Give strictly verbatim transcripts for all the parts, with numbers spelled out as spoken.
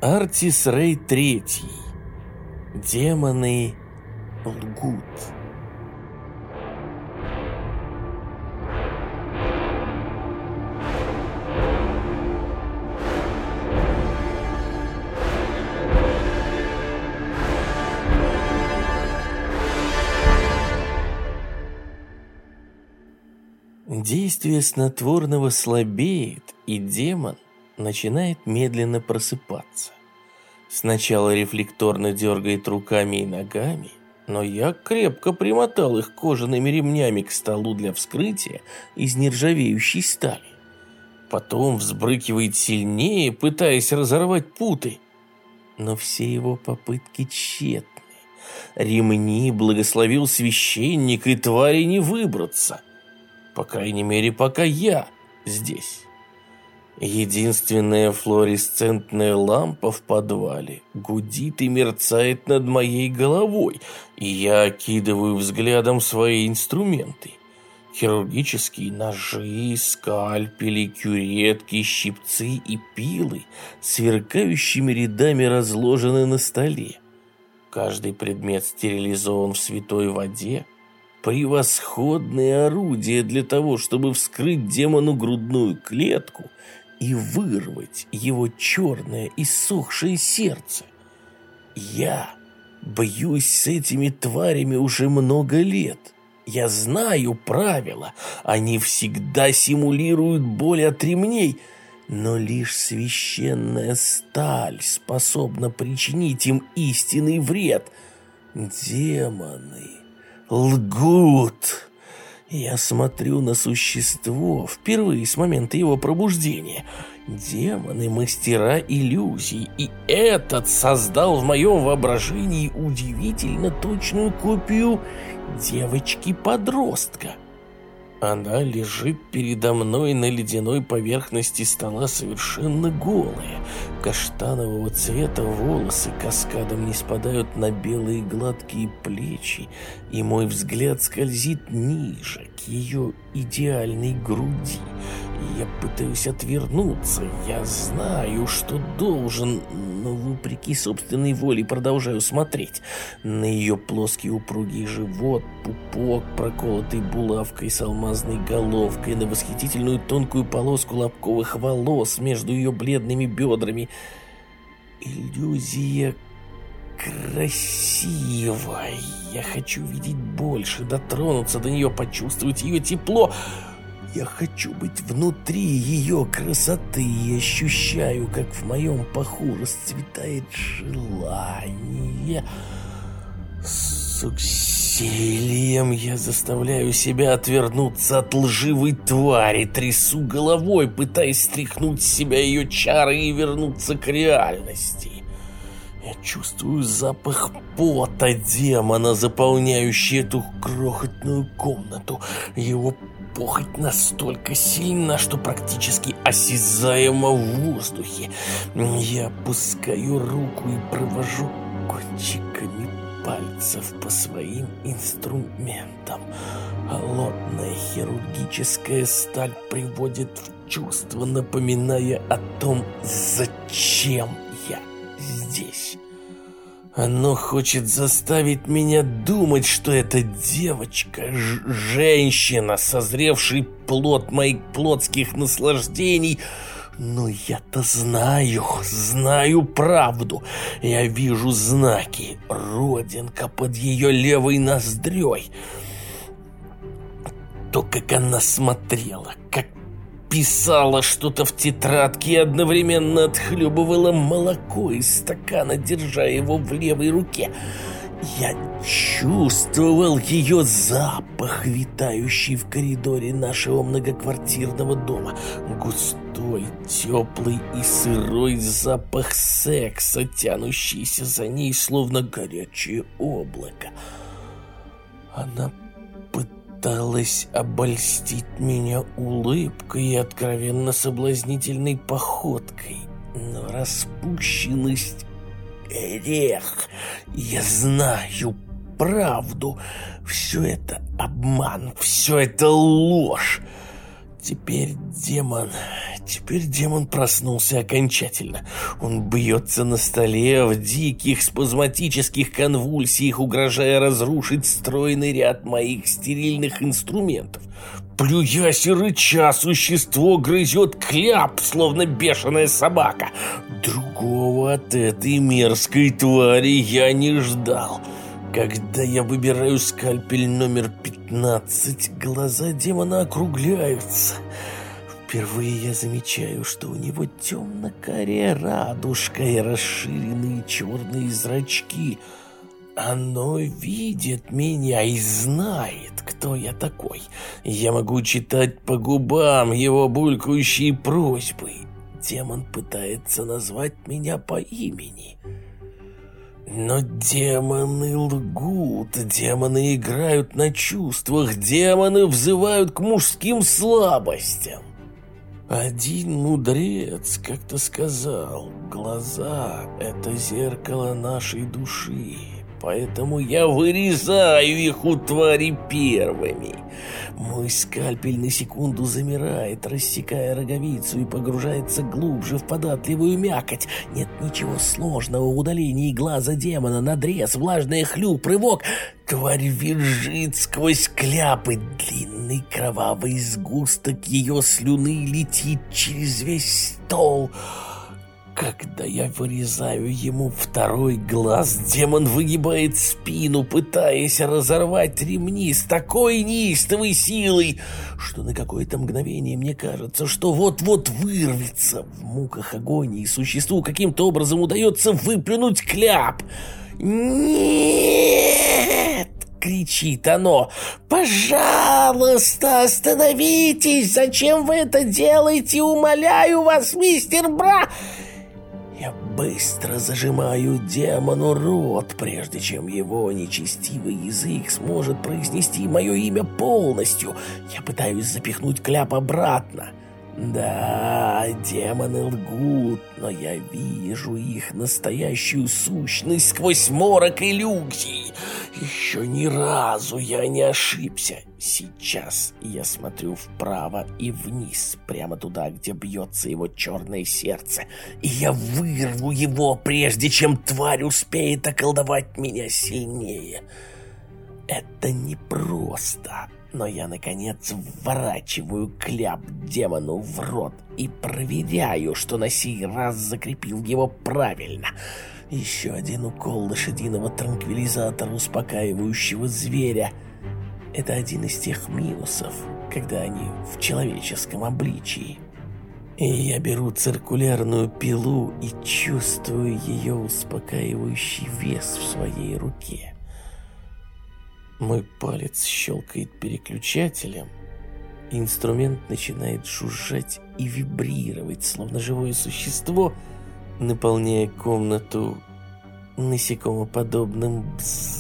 Артис Рей Третий. Демоны лгут. Действие снотворного слабеет, и демон начинает медленно просыпаться. Сначала рефлекторно дергает руками и ногами, но я крепко примотал их кожаными ремнями к столу для вскрытия из нержавеющей стали. Потом взбрыкивает сильнее, пытаясь разорвать путы. Но все его попытки тщетны. Ремни благословил священник, и твари не выбраться. По крайней мере, пока я здесь. Единственная флуоресцентная лампа в подвале гудит и мерцает над моей головой, и я окидываю взглядом свои инструменты. Хирургические ножи, скальпели, кюретки, щипцы и пилы сверкающими рядами разложены на столе. Каждый предмет стерилизован в святой воде. Превосходное орудие для того, чтобы вскрыть демону грудную клетку и вырвать его черное иссохшее сердце. Я бьюсь с этими тварями уже много лет. Я знаю правила. Они всегда симулируют боль от ремней, но лишь священная сталь способна причинить им истинный вред. Демоны лгут. Я смотрю на существо впервые с момента его пробуждения. Демоны — мастера иллюзий, и этот создал в моем воображении удивительно точную копию девочки-подростка. Она лежит передо мной на ледяной поверхности стола совершенно голая. Каштанового цвета волосы каскадом не спадают на белые гладкие плечи, и мой взгляд скользит ниже, к ее идеальной груди. Я пытаюсь отвернуться, я знаю, что должен, но вопреки собственной воле продолжаю смотреть на ее плоский упругий живот, пупок, проколотый булавкой с алмазной головкой, на восхитительную тонкую полоску лобковых волос между ее бледными бедрами. Иллюзия красивая. Я хочу видеть больше, дотронуться до нее, почувствовать ее тепло. Я хочу быть внутри ее красоты и ощущаю, как в моем паху расцветает желание. С усилием я заставляю себя отвернуться от лживой твари, трясу головой, пытаясь стряхнуть с себя ее чары и вернуться к реальности. Я чувствую запах пота демона, заполняющий эту крохотную комнату. Его похоть настолько сильна, что практически осязаема в воздухе. Я опускаю руку и провожу кончиками пальцев по своим инструментам. Холодная хирургическая сталь приводит в чувство, напоминая о том, зачем я здесь. Оно хочет заставить меня думать, что эта девочка, ж- женщина, созревший плод моих плотских наслаждений. Но я-то знаю, знаю правду. Я вижу знаки, родинка под ее левой ноздрёй. То, как она смотрела, как писала что-то в тетрадке и одновременно отхлебывала молоко из стакана, держа его в левой руке. Я чувствовал ее запах, витающий в коридоре нашего многоквартирного дома. Густой, теплый и сырой запах секса, тянущийся за ней, словно горячее облако. Она пыталась обольстить меня улыбкой и откровенно соблазнительной походкой, но распущенность — грех. Я знаю правду. Все это обман, все это ложь. Теперь демон... Теперь демон проснулся окончательно. Он бьется на столе в диких спазматических конвульсиях, угрожая разрушить стройный ряд моих стерильных инструментов. Плюясь и рыча, существо грызет кляп, словно бешеная собака. Другого от этой мерзкой твари я не ждал. Когда я выбираю скальпель номер пятнадцать, глаза демона округляются. Впервые я замечаю, что у него темно-карая радужка и расширенные черные зрачки. Оно видит меня и знает, кто я такой. Я могу читать по губам его булькающие просьбы. Демон пытается назвать меня по имени. Но демоны лгут, демоны играют на чувствах, демоны взывают к мужским слабостям. Один мудрец как-то сказал: глаза — это зеркало нашей души, поэтому я вырезаю их у твари первыми. Мой скальпель на секунду замирает, рассекая роговицу, и погружается глубже в податливую мякоть. Нет ничего сложного в удалении глаза демона. Надрез, влажный хлюп, рывок. Тварь визжит сквозь кляпы. Длинный кровавый сгусток ее слюны летит через весь стол. Когда я вырезаю ему второй глаз, демон выгибает спину, пытаясь разорвать ремни с такой неистовой силой, что на какое-то мгновение мне кажется, что вот-вот вырвется. В муках агонии существу каким-то образом удается выплюнуть кляп. «Нет!» — кричит оно. «Пожалуйста, остановитесь! Зачем вы это делаете? Умоляю вас, мистер Бра!» Я быстро зажимаю демону рот, прежде чем его нечестивый язык сможет произнести мое имя полностью. Я пытаюсь запихнуть кляп обратно. Да, демоны лгут, но я вижу их настоящую сущность сквозь морок иллюзий. Еще ни разу я не ошибся. Сейчас я смотрю вправо и вниз, прямо туда, где бьется его черное сердце, и я вырву его, прежде чем тварь успеет околдовать меня сильнее. Это непросто, но я, наконец, вворачиваю кляп демону в рот и проверяю, что на сей раз закрепил его правильно. Еще один укол лошадиного транквилизатора, успокаивающего зверя. Это один из тех минусов, когда они в человеческом обличии. И я беру циркулярную пилу и чувствую ее успокаивающий вес в своей руке. Мой палец щелкает переключателем, и инструмент начинает жужжать и вибрировать, словно живое существо, наполняя комнату насекомоподобным бзззз.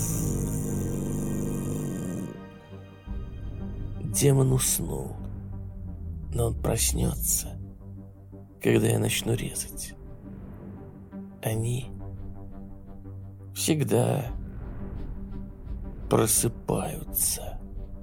Демон уснул, но он проснется, когда я начну резать. Они всегда просыпаются.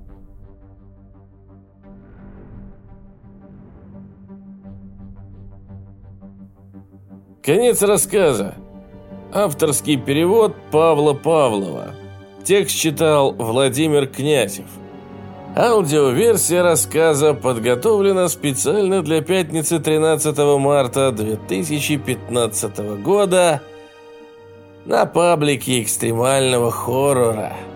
Конец рассказа. Авторский перевод Павла Павлова. Текст читал Владимир Князев. Аудиоверсия рассказа подготовлена специально для пятницы тринадцатого марта две тысячи пятнадцатого года на паблике экстремального хоррора.